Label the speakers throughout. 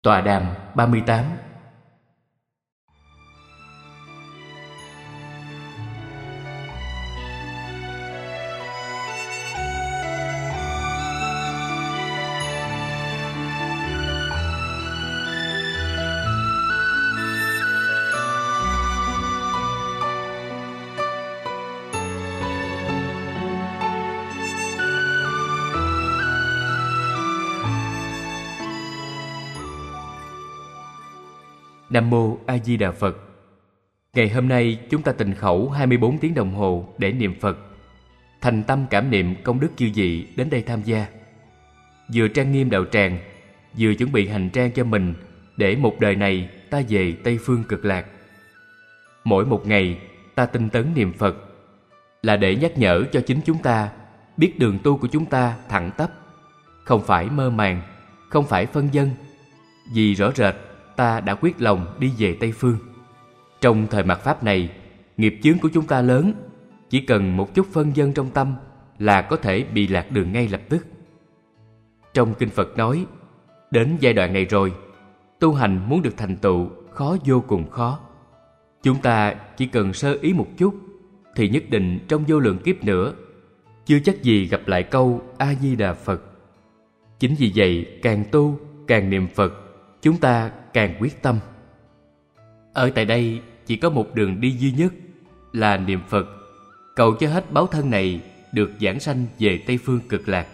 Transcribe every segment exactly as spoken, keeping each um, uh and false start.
Speaker 1: Tọa đàm ba mươi tám. Nam Mô A Di Đà Phật. Ngày hôm nay chúng ta tịnh khẩu hai mươi bốn tiếng đồng hồ để niệm Phật, thành tâm cảm niệm công đức chư vị đến đây tham gia. Vừa trang nghiêm đạo tràng, vừa chuẩn bị hành trang cho mình để một đời này ta về Tây Phương Cực Lạc. Mỗi một ngày ta tinh tấn niệm Phật là để nhắc nhở cho chính chúng ta biết đường tu của chúng ta thẳng tắp, không phải mơ màng, không phải phân vân, vì rõ rệt ta đã quyết lòng đi về Tây Phương. Trong thời mạt Pháp này, nghiệp chướng của chúng ta lớn, chỉ cần một chút phân vân trong tâm là có thể bị lạc đường ngay lập tức. Trong Kinh Phật nói, đến giai đoạn này rồi, tu hành muốn được thành tựu khó vô cùng khó. Chúng ta chỉ cần sơ ý một chút thì nhất định trong vô lượng kiếp nữa chưa chắc gì gặp lại câu A Di Đà Phật. Chính vì vậy, càng tu, càng niệm Phật, chúng ta càng quyết tâm. Ở tại đây chỉ có một đường đi duy nhất là niệm Phật, cầu cho hết báo thân này được giảng sanh về Tây Phương Cực Lạc.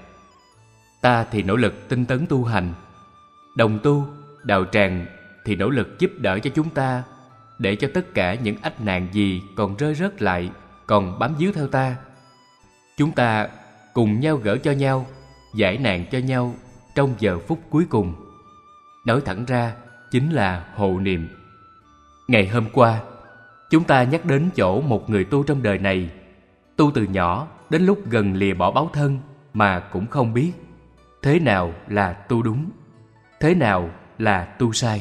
Speaker 1: Ta thì nỗ lực tinh tấn tu hành, đồng tu, đạo tràng thì nỗ lực giúp đỡ cho chúng ta, để cho tất cả những ách nạn gì còn rơi rớt lại, còn bám víu theo ta, chúng ta cùng nhau gỡ cho nhau, giải nạn cho nhau trong giờ phút cuối cùng. Nói thẳng ra chính là hộ niệm. Ngày hôm qua, chúng ta nhắc đến chỗ một người tu trong đời này, tu từ nhỏ đến lúc gần lìa bỏ báo thân mà cũng không biết thế nào là tu đúng, thế nào là tu sai.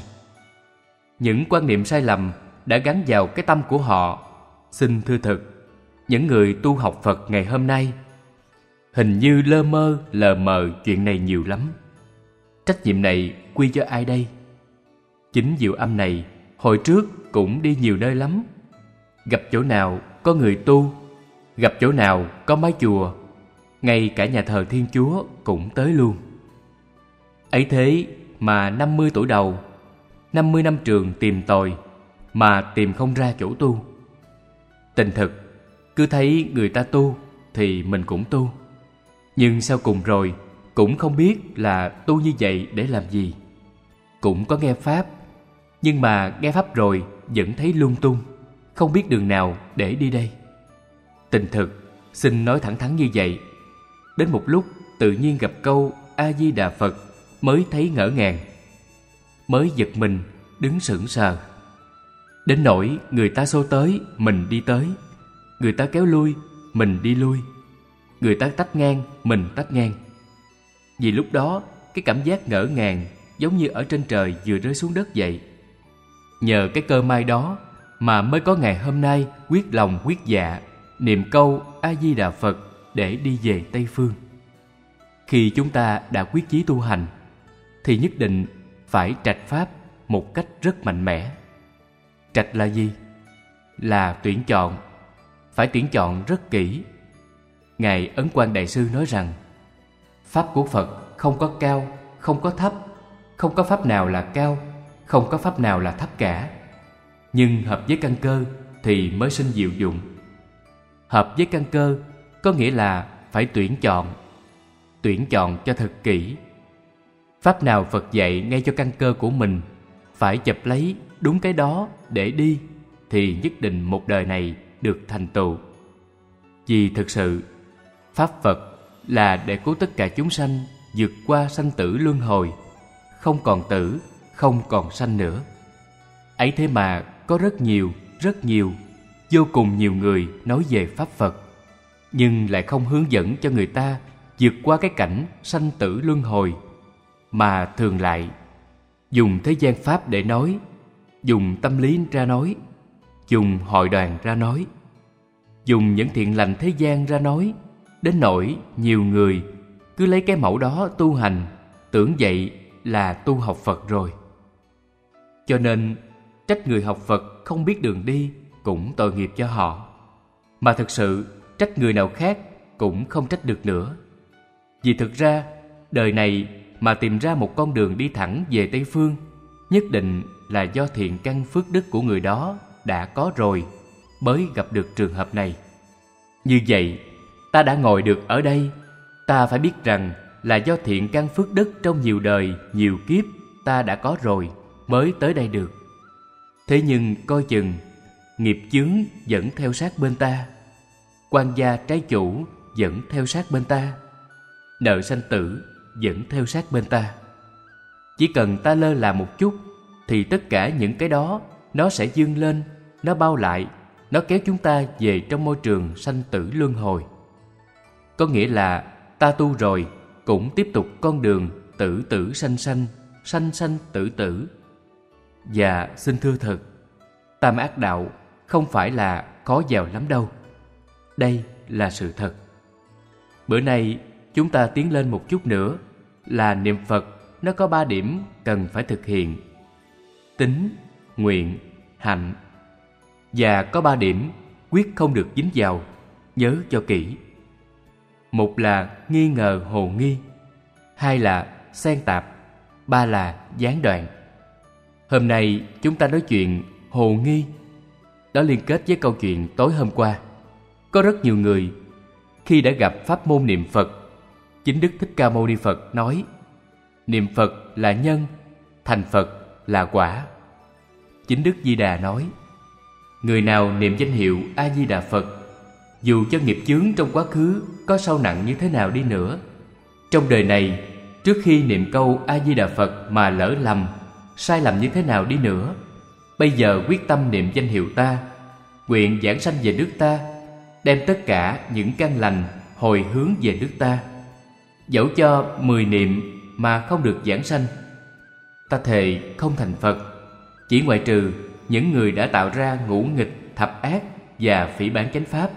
Speaker 1: Những quan niệm sai lầm đã gắn vào cái tâm của họ. Xin thưa thực, những người tu học Phật ngày hôm nay hình như lơ mơ lờ mờ chuyện này nhiều lắm. Trách nhiệm này quy cho ai đây? Chính Diệu Âm này hồi trước cũng đi nhiều nơi lắm. Gặp chỗ nào có người tu, gặp chỗ nào có mái chùa, ngay cả nhà thờ Thiên Chúa cũng tới luôn. Ấy thế mà năm mươi tuổi đầu, năm mươi năm trường tìm tòi mà tìm không ra chỗ tu. Tình thực, cứ thấy người ta tu thì mình cũng tu, nhưng sau cùng rồi cũng không biết là tu như vậy để làm gì. Cũng có nghe Pháp, nhưng mà nghe Pháp rồi vẫn thấy lung tung, không biết đường nào để đi đây. Tình thực, xin nói thẳng thắn như vậy. Đến một lúc tự nhiên gặp câu A Di Đà Phật mới thấy ngỡ ngàng, mới giật mình đứng sững sờ. Đến nỗi người ta xô tới mình đi tới, người ta kéo lui mình đi lui, người ta tách ngang mình tách ngang. Vì lúc đó cái cảm giác ngỡ ngàng giống như ở trên trời vừa rơi xuống đất vậy. Nhờ cái cơ may đó mà mới có ngày hôm nay quyết lòng quyết dạ niệm câu A Di Đà Phật để đi về Tây Phương. Khi chúng ta đã quyết chí tu hành thì nhất định phải trạch pháp một cách rất mạnh mẽ. Trạch là gì? Là tuyển chọn. Phải tuyển chọn rất kỹ. Ngài Ấn Quang Đại Sư nói rằng pháp của Phật không có cao, không có thấp, không có pháp nào là cao, không có pháp nào là thấp cả. Nhưng hợp với căn cơ thì mới sinh diệu dụng. Hợp với căn cơ có nghĩa là phải tuyển chọn. Tuyển chọn cho thật kỹ. Pháp nào Phật dạy ngay cho căn cơ của mình, phải chập lấy đúng cái đó để đi, thì nhất định một đời này được thành tựu. Vì thực sự Pháp Phật là để cứu tất cả chúng sanh vượt qua sanh tử luân hồi, không còn tử, không còn sanh nữa. Ấy thế mà có rất nhiều, rất nhiều, vô cùng nhiều người nói về Pháp Phật, nhưng lại không hướng dẫn cho người ta vượt qua cái cảnh sanh tử luân hồi, mà thường lại dùng thế gian Pháp để nói, dùng tâm lý ra nói, dùng hội đoàn ra nói, dùng những thiện lành thế gian ra nói, đến nỗi nhiều người cứ lấy cái mẫu đó tu hành, tưởng vậy là tu học Phật rồi. Cho nên trách người học Phật không biết đường đi cũng tội nghiệp cho họ, mà thực sự trách người nào khác cũng không trách được nữa. Vì thực ra đời này mà tìm ra một con đường đi thẳng về Tây Phương, nhất định là do thiện căn phước đức của người đó đã có rồi mới gặp được trường hợp này. Như vậy, ta đã ngồi được ở đây, ta phải biết rằng là do thiện căn phước đức trong nhiều đời, nhiều kiếp ta đã có rồi mới tới đây được. Thế nhưng coi chừng nghiệp chướng vẫn theo sát bên ta, quan gia trái chủ vẫn theo sát bên ta, nợ sanh tử vẫn theo sát bên ta. Chỉ cần ta lơ là một chút thì tất cả những cái đó nó sẽ dương lên, nó bao lại, nó kéo chúng ta về trong môi trường sanh tử luân hồi. Có nghĩa là ta tu rồi cũng tiếp tục con đường tử tử sanh sanh, sanh sanh tử tử. Và xin thưa thật, tam ác đạo không phải là khó vào lắm đâu. Đây là sự thật. Bữa nay chúng ta tiến lên một chút nữa là niệm Phật nó có ba điểm cần phải thực hiện: tín, nguyện, hạnh. Và có ba điểm quyết không được dính vào, nhớ cho kỹ. Một là nghi ngờ hồ nghi, hai là xen tạp, ba là gián đoạn. Hôm nay chúng ta nói chuyện hồ nghi. Đó liên kết với câu chuyện tối hôm qua. Có rất nhiều người khi đã gặp pháp môn niệm Phật, chính Đức Thích Ca Mâu Ni Phật nói niệm Phật là nhân, thành Phật là quả. Chính Đức Di Đà nói người nào niệm danh hiệu A Di Đà Phật, dù cho nghiệp chướng trong quá khứ có sâu nặng như thế nào đi nữa, trong đời này trước khi niệm câu A Di Đà Phật mà lỡ lầm, sai lầm như thế nào đi nữa, bây giờ quyết tâm niệm danh hiệu ta, nguyện giảng sanh về nước ta, đem tất cả những căn lành hồi hướng về nước ta. Dẫu cho mười niệm mà không được giảng sanh, ta thề không thành Phật, chỉ ngoại trừ những người đã tạo ra ngũ nghịch, thập ác và phỉ báng chánh pháp.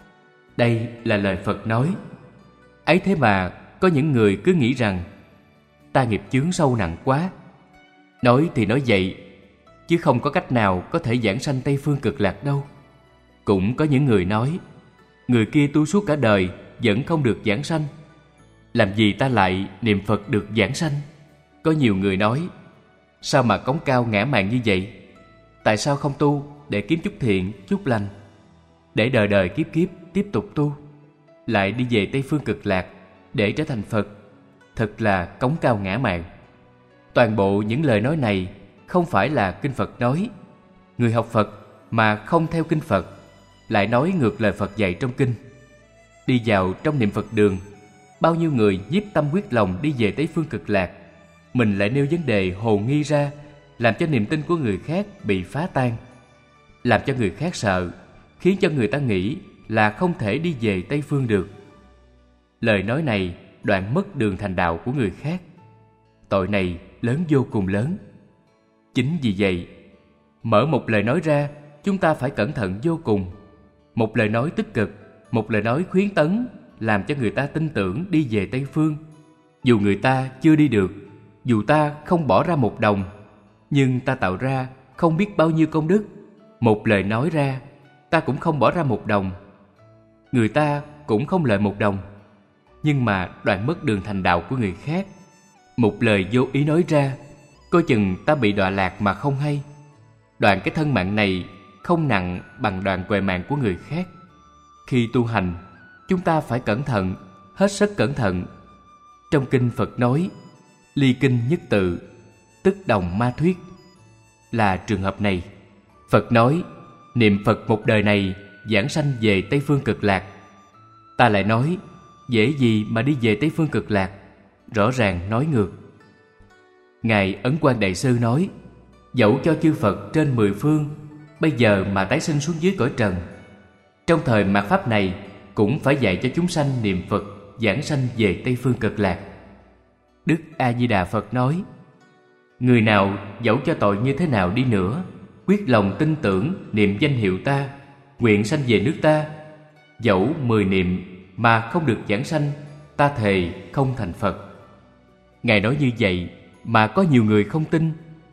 Speaker 1: Đây là lời Phật nói. Ấy thế mà có những người cứ nghĩ rằng ta nghiệp chướng sâu nặng quá. Nói thì nói vậy, chứ không có cách nào có thể giảng sanh Tây Phương Cực Lạc đâu. Cũng có những người nói người kia tu suốt cả đời vẫn không được giảng sanh, làm gì ta lại niệm Phật được giảng sanh. Có nhiều người nói sao mà cống cao ngã mạn như vậy, tại sao không tu để kiếm chút thiện, chút lành, để đời đời kiếp kiếp tiếp tục tu, lại đi về Tây Phương Cực Lạc để trở thành Phật. Thật là cống cao ngã mạn. Toàn bộ những lời nói này không phải là kinh Phật nói. Người học Phật mà không theo kinh Phật lại nói ngược lời Phật dạy trong kinh. Đi vào trong niệm Phật đường, bao nhiêu người nhiếp tâm quyết lòng đi về Tây Phương Cực Lạc, mình lại nêu vấn đề hồ nghi ra, làm cho niềm tin của người khác bị phá tan, làm cho người khác sợ, khiến cho người ta nghĩ là không thể đi về Tây Phương được. Lời nói này đoạn mất đường thành đạo của người khác. Tội này lớn vô cùng lớn. Chính vì vậy, mở một lời nói ra, chúng ta phải cẩn thận vô cùng. Một lời nói tích cực, một lời nói khuyến tấn, làm cho người ta tin tưởng đi về Tây Phương. Dù người ta chưa đi được, dù ta không bỏ ra một đồng, nhưng ta tạo ra không biết bao nhiêu công đức. Một lời nói ra, ta cũng không bỏ ra một đồng, người ta cũng không lợi một đồng, nhưng mà đoạn mất đường thành đạo của người khác. Một lời vô ý nói ra, coi chừng ta bị đọa lạc mà không hay. Đoạn cái thân mạng này không nặng bằng đoạn què mạng của người khác. Khi tu hành, chúng ta phải cẩn thận, hết sức cẩn thận. Trong kinh Phật nói ly kinh nhất tự, tức đồng ma thuyết, là trường hợp này. Phật nói niệm Phật một đời này giảng sanh về Tây Phương Cực Lạc. Ta lại nói dễ gì mà đi về Tây Phương Cực Lạc, rõ ràng nói ngược. Ngài Ấn Quang Đại Sư nói dẫu cho chư Phật trên mười phương bây giờ mà tái sinh xuống dưới cõi trần, trong thời mạt Pháp này cũng phải dạy cho chúng sanh niệm Phật giảng sanh về Tây Phương Cực Lạc. Đức A Di Đà Phật nói người nào dẫu cho tội như thế nào đi nữa, quyết lòng tin tưởng niệm danh hiệu ta, nguyện sanh về nước ta, dẫu mười niệm mà không được giảng sanh, ta thề không thành Phật. Ngài nói như vậy mà có nhiều người không tin,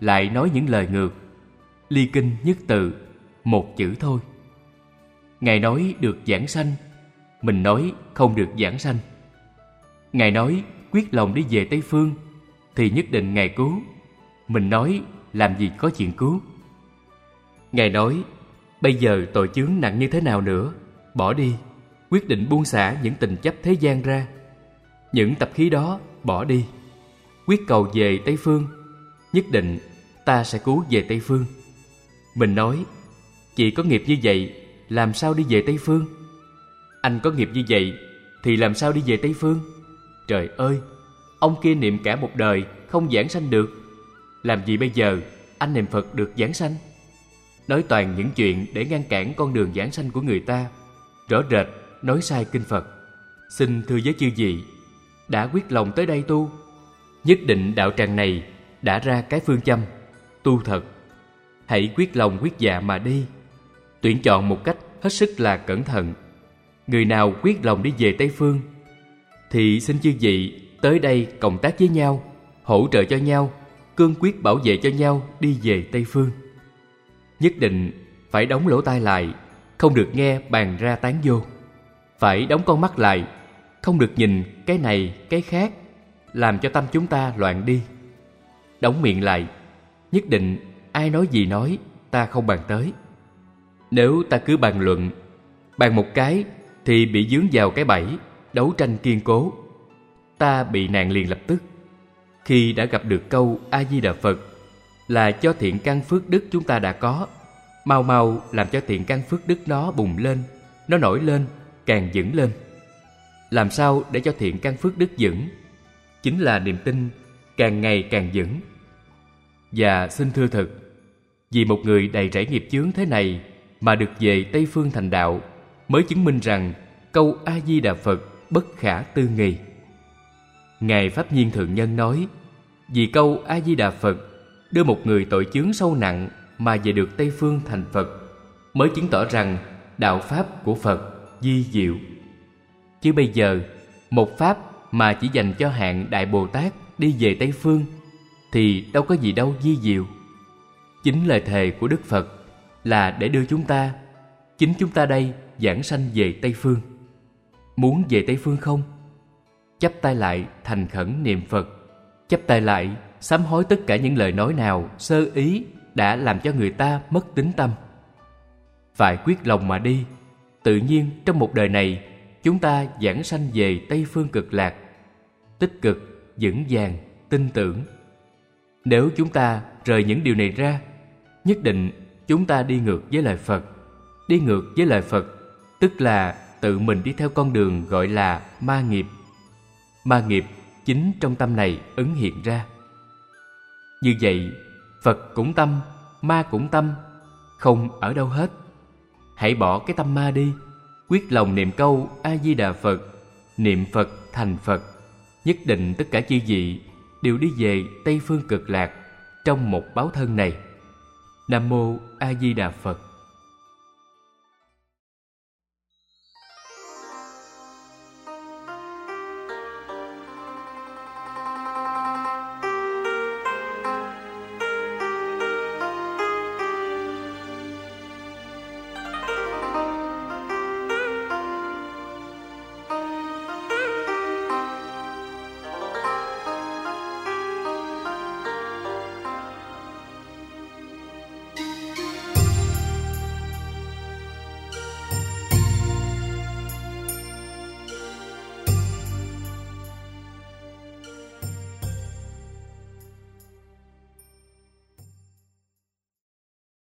Speaker 1: lại nói những lời ngược. Ly kinh nhất tự, một chữ thôi. Ngài nói được giảng sanh, mình nói không được giảng sanh. Ngài nói quyết lòng đi về Tây Phương, thì nhất định Ngài cứu, mình nói làm gì có chuyện cứu. Ngài nói bây giờ tội chướng nặng như thế nào nữa, bỏ đi, quyết định buông xả những tình chấp thế gian ra. Những tập khí đó bỏ đi, quyết cầu về Tây Phương, nhất định ta sẽ cứu về Tây Phương. Mình nói chị có nghiệp như vậy, làm sao đi về Tây Phương? Anh có nghiệp như vậy thì làm sao đi về Tây Phương? Trời ơi, ông kia niệm cả một đời không giảng sanh được, làm gì bây giờ anh niệm Phật được giảng sanh? Nói toàn những chuyện để ngăn cản con đường giảng sanh của người ta, rõ rệt nói sai kinh Phật. Xin thưa với chư vị, đã quyết lòng tới đây tu, nhất định đạo tràng này đã ra cái phương châm tu thật. Hãy quyết lòng quyết dạ mà đi, tuyển chọn một cách hết sức là cẩn thận. Người nào quyết lòng đi về Tây Phương thì xin chư vị tới đây cộng tác với nhau, hỗ trợ cho nhau, cương quyết bảo vệ cho nhau đi về Tây Phương. Nhất định phải đóng lỗ tai lại, không được nghe bàn ra tán vô. Phải đóng con mắt lại, không được nhìn cái này cái khác, làm cho tâm chúng ta loạn đi. Đóng miệng lại, nhất định ai nói gì nói, ta không bàn tới. Nếu ta cứ bàn luận, bàn một cái thì bị dướng vào cái bẫy đấu tranh kiên cố, ta bị nạn liền lập tức. Khi đã gặp được câu A Di Đà Phật là cho thiện căn phước đức chúng ta đã có, mau mau làm cho thiện căn phước đức nó bùng lên, nó nổi lên, càng vững lên. Làm sao để cho thiện căn phước đức vững? Chính là niềm tin càng ngày càng vững. Và xin thưa thật, vì một người đầy rẫy nghiệp chướng thế này mà được về Tây Phương thành đạo, mới chứng minh rằng câu A Di Đà Phật bất khả tư nghì. Ngài Pháp Nhiên Thượng Nhân nói, vì câu A Di Đà Phật đưa một người tội chướng sâu nặng mà về được Tây Phương thành Phật, mới chứng tỏ rằng đạo pháp của Phật vi diệu. Chứ bây giờ một pháp mà chỉ dành cho hạng Đại Bồ Tát đi về Tây Phương thì đâu có gì đâu vi diệu. Chính lời thề của Đức Phật là để đưa chúng ta, chính chúng ta đây, giảng sanh về Tây Phương. Muốn về Tây Phương không? Chắp tay lại thành khẩn niệm Phật, chắp tay lại sám hối tất cả những lời nói nào sơ ý đã làm cho người ta mất tín tâm. Phải quyết lòng mà đi, tự nhiên trong một đời này chúng ta giảng sanh về Tây Phương Cực Lạc, tích cực, vững vàng, tin tưởng. Nếu chúng ta rời những điều này ra, nhất định chúng ta đi ngược với lời Phật. Đi ngược với lời Phật tức là tự mình đi theo con đường gọi là ma nghiệp. Ma nghiệp chính trong tâm này ứng hiện ra. Như vậy, Phật cũng tâm, ma cũng tâm, không ở đâu hết. Hãy bỏ cái tâm ma đi, quyết lòng niệm câu A Di Đà Phật, niệm Phật thành Phật. Nhất định tất cả chư vị đều đi về Tây Phương Cực Lạc trong một báo thân này. Nam mô A Di Đà Phật.